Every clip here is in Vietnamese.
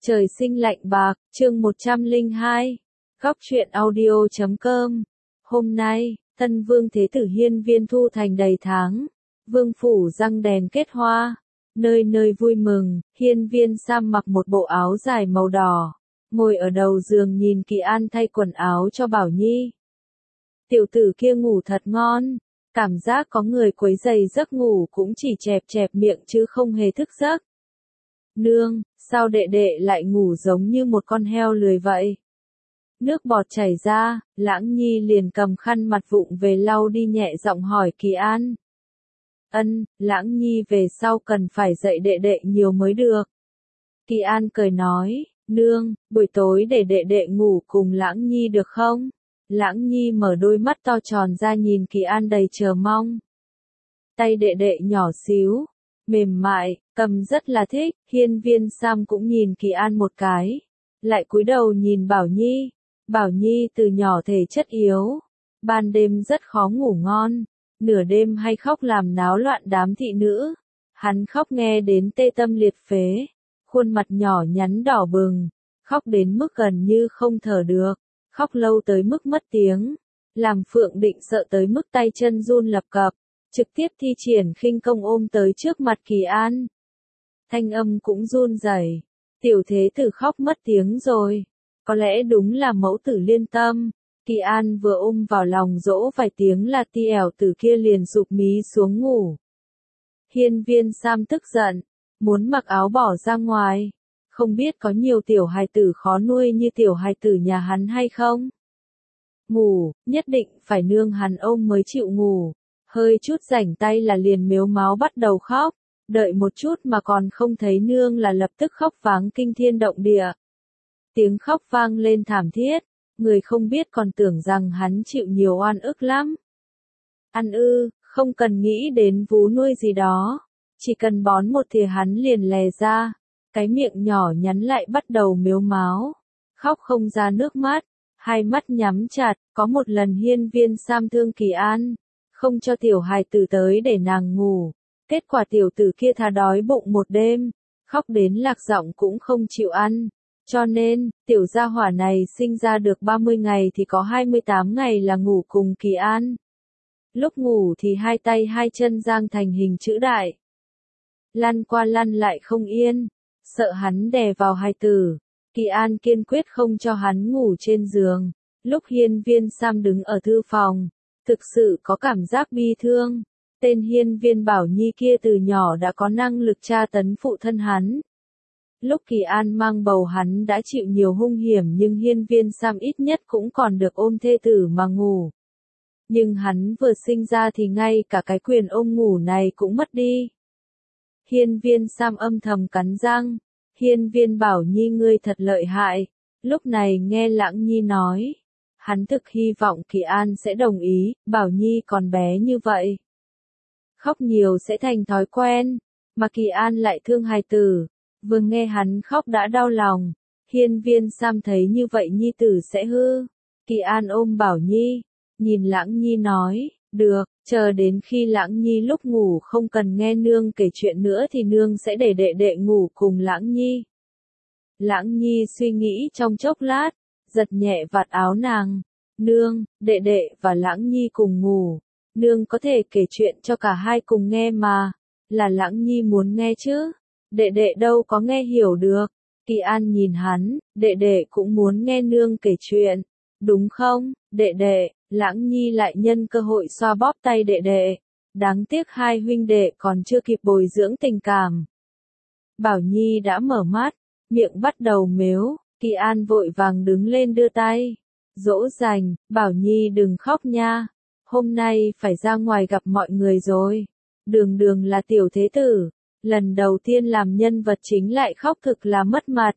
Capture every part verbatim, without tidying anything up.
Trời sinh lạnh bạc, chương một trăm lẻ hai. Góc truyện audio chấm com. Hôm nay, Tân Vương Thế Tử hiên viên thu thành đầy tháng. Vương phủ răng đèn kết hoa. Nơi nơi vui mừng, hiên viên Sam mặc một bộ áo dài màu đỏ. Ngồi ở đầu giường nhìn Kỳ An thay quần áo cho Bảo Nhi. Tiểu tử kia ngủ thật ngon. Cảm giác có người quấy rầy giấc ngủ cũng chỉ chẹp chẹp miệng chứ không hề thức giấc. Nương, sao đệ đệ lại ngủ giống như một con heo lười vậy? Nước bọt chảy ra, Lãng Nhi liền cầm khăn mặt vụng về lau đi nhẹ giọng hỏi Kỳ An. Ân, Lãng Nhi về sau cần phải dạy đệ đệ nhiều mới được. Kỳ An cười nói, nương, buổi tối để đệ đệ ngủ cùng Lãng Nhi được không? Lãng Nhi mở đôi mắt to tròn ra nhìn Kỳ An đầy chờ mong. Tay đệ đệ nhỏ xíu, mềm mại, cầm rất là thích, hiên viên Sam cũng nhìn Kỳ An một cái. Lại cúi đầu nhìn Bảo Nhi. Bảo Nhi từ nhỏ thể chất yếu. Ban đêm rất khó ngủ ngon. Nửa đêm hay khóc làm náo loạn đám thị nữ. Hắn khóc nghe đến tê tâm liệt phế. Khuôn mặt nhỏ nhắn đỏ bừng. Khóc đến mức gần như không thở được. Khóc lâu tới mức mất tiếng. Làm Phượng Định sợ tới mức tay chân run lập cập. Trực tiếp thi triển khinh công ôm tới trước mặt Kỳ An. Thanh âm cũng run rẩy. Tiểu thế tử khóc mất tiếng rồi. Có lẽ đúng là mẫu tử liên tâm. Kỳ An vừa ôm vào lòng dỗ vài tiếng là ti ẻo tử kia liền sụp mí xuống ngủ. Hiên viên Sam tức giận. Muốn mặc áo bỏ ra ngoài. Không biết có nhiều tiểu hài tử khó nuôi như tiểu hài tử nhà hắn hay không? Ngủ, nhất định phải nương hắn ôm mới chịu ngủ. Hơi chút rảnh tay là liền mếu máo bắt đầu khóc. Đợi một chút mà còn không thấy nương là lập tức khóc váng kinh thiên động địa. Tiếng khóc vang lên thảm thiết, người không biết còn tưởng rằng hắn chịu nhiều oan ức lắm. Ăn ư, không cần nghĩ đến vú nuôi gì đó, chỉ cần bón một thìa hắn liền lè ra, cái miệng nhỏ nhắn lại bắt đầu mếu máo, khóc không ra nước mắt, hai mắt nhắm chặt, có một lần hiên viên Sam thương Kỳ An, không cho tiểu hài tử tới để nàng ngủ. Kết quả tiểu tử kia thà đói bụng một đêm, khóc đến lạc giọng cũng không chịu ăn. Cho nên, tiểu gia hỏa này sinh ra được ba mươi ngày thì có hai mươi tám ngày là ngủ cùng Kỳ An. Lúc ngủ thì hai tay hai chân giang thành hình chữ đại. Lăn qua lăn lại không yên, sợ hắn đè vào hài tử. Kỳ An kiên quyết không cho hắn ngủ trên giường. Lúc hiên viên Sam đứng ở thư phòng, thực sự có cảm giác bi thương. Tên hiên viên Bảo Nhi kia từ nhỏ đã có năng lực tra tấn phụ thân hắn. Lúc Kỳ An mang bầu hắn đã chịu nhiều hung hiểm nhưng hiên viên Sam ít nhất cũng còn được ôm thê tử mà ngủ. Nhưng hắn vừa sinh ra thì ngay cả cái quyền ôm ngủ này cũng mất đi. Hiên viên Sam âm thầm cắn răng. Hiên viên Bảo Nhi ngươi thật lợi hại. Lúc này nghe Lãng Nhi nói. Hắn thực hy vọng Kỳ An sẽ đồng ý, Bảo Nhi còn bé như vậy. Khóc nhiều sẽ thành thói quen, mà Kỳ An lại thương hài tử, vừa nghe hắn khóc đã đau lòng, hiên viên Sam thấy như vậy nhi tử sẽ hư. Kỳ An ôm Bảo Nhi, nhìn Lãng Nhi nói, được, chờ đến khi Lãng Nhi lúc ngủ không cần nghe nương kể chuyện nữa thì nương sẽ để đệ đệ ngủ cùng Lãng Nhi. Lãng Nhi suy nghĩ trong chốc lát, giật nhẹ vạt áo nàng, nương, đệ đệ và Lãng Nhi cùng ngủ. Nương có thể kể chuyện cho cả hai cùng nghe mà, là Lãng Nhi muốn nghe chứ, đệ đệ đâu có nghe hiểu được. Kỳ An nhìn hắn, đệ đệ cũng muốn nghe nương kể chuyện, đúng không, đệ đệ, Lãng Nhi lại nhân cơ hội xoa bóp tay đệ đệ, đáng tiếc hai huynh đệ còn chưa kịp bồi dưỡng tình cảm. Bảo Nhi đã mở mắt, miệng bắt đầu mếu, Kỳ An vội vàng đứng lên đưa tay, dỗ dành, Bảo Nhi đừng khóc nha. Hôm nay phải ra ngoài gặp mọi người rồi. Đường đường là tiểu thế tử. Lần đầu tiên làm nhân vật chính lại khóc thực là mất mặt.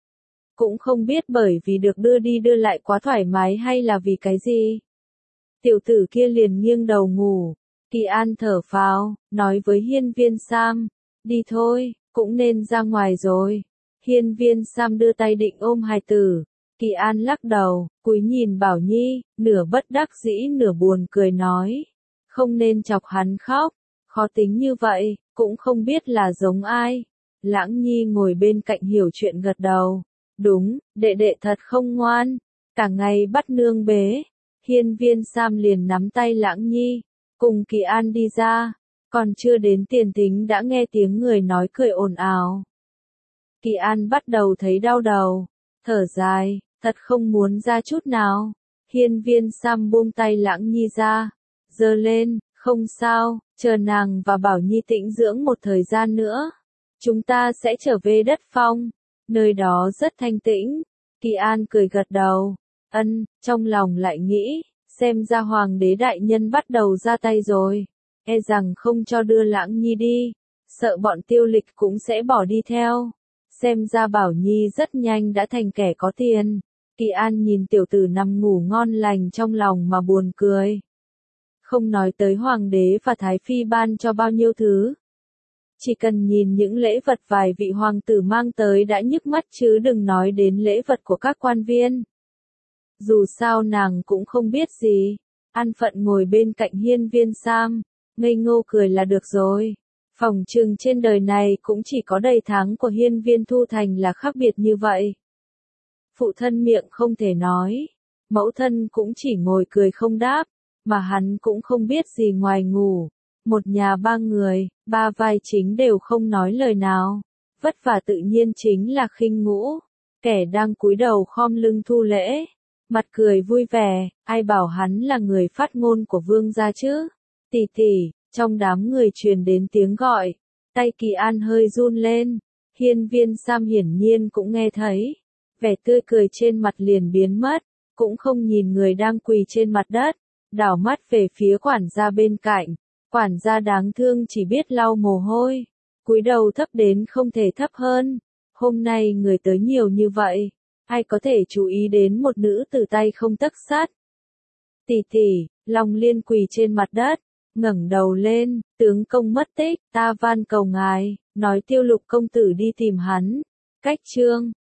Cũng không biết bởi vì được đưa đi đưa lại quá thoải mái hay là vì cái gì. Tiểu tử kia liền nghiêng đầu ngủ. Kỳ An thở phào, nói với hiên viên Sam. Đi thôi, cũng nên ra ngoài rồi. Hiên viên Sam đưa tay định ôm hài tử. Kỳ An lắc đầu, cúi nhìn Bảo Nhi, nửa bất đắc dĩ nửa buồn cười nói. Không nên chọc hắn khóc, khó tính như vậy, cũng không biết là giống ai. Lãng Nhi ngồi bên cạnh hiểu chuyện gật đầu. Đúng, đệ đệ thật không ngoan, cả ngày bắt nương bế. Hiên Viên Sam liền nắm tay Lãng Nhi, cùng Kỳ An đi ra, còn chưa đến tiền thính đã nghe tiếng người nói cười ồn ào. Kỳ An bắt đầu thấy đau đầu, thở dài, thật không muốn ra chút nào. Hiên Viên Sam buông tay Lãng Nhi ra, giơ lên, không sao, chờ nàng và Bảo Nhi tĩnh dưỡng một thời gian nữa. Chúng ta sẽ trở về đất phong, nơi đó rất thanh tĩnh. Kỳ An cười gật đầu, ân, trong lòng lại nghĩ, xem ra Hoàng đế đại nhân bắt đầu ra tay rồi, e rằng không cho đưa Lãng Nhi đi, sợ bọn Tiêu Lịch cũng sẽ bỏ đi theo. Xem ra Bảo Nhi rất nhanh đã thành kẻ có tiền. Kỳ An nhìn tiểu tử nằm ngủ ngon lành trong lòng mà buồn cười. Không nói tới Hoàng đế và Thái Phi ban cho bao nhiêu thứ. Chỉ cần nhìn những lễ vật vài vị hoàng tử mang tới đã nhức mắt chứ đừng nói đến lễ vật của các quan viên. Dù sao nàng cũng không biết gì, an phận ngồi bên cạnh Hiên Viên Sam, ngây ngô cười là được rồi. Phỏng chừng trên đời này cũng chỉ có đầy tháng của Hiên Viên Thu Thành là khác biệt như vậy. Phụ thân miệng không thể nói, mẫu thân cũng chỉ ngồi cười không đáp, mà hắn cũng không biết gì ngoài ngủ. Một nhà ba người, ba vai chính đều không nói lời nào. Vất vả tự nhiên chính là Khinh Ngũ, kẻ đang cúi đầu khom lưng thu lễ, mặt cười vui vẻ, ai bảo hắn là người phát ngôn của vương gia chứ. Tỷ tỷ, trong đám người truyền đến tiếng gọi, tay Kỳ An hơi run lên. Hiên Viên Sam hiển nhiên cũng nghe thấy, vẻ tươi cười trên mặt liền biến mất, cũng không nhìn người đang quỳ trên mặt đất, đảo mắt về phía quản gia bên cạnh. Quản gia đáng thương chỉ biết lau mồ hôi, cúi đầu thấp đến không thể thấp hơn. Hôm nay người tới nhiều như vậy, ai có thể chú ý đến một nữ tử tay không tấc sắt. Tỷ tỷ, Long Liên quỳ trên mặt đất, ngẩng đầu lên, tướng công mất tích, ta van cầu ngài, nói Tiêu Lục công tử đi tìm hắn. Cách chương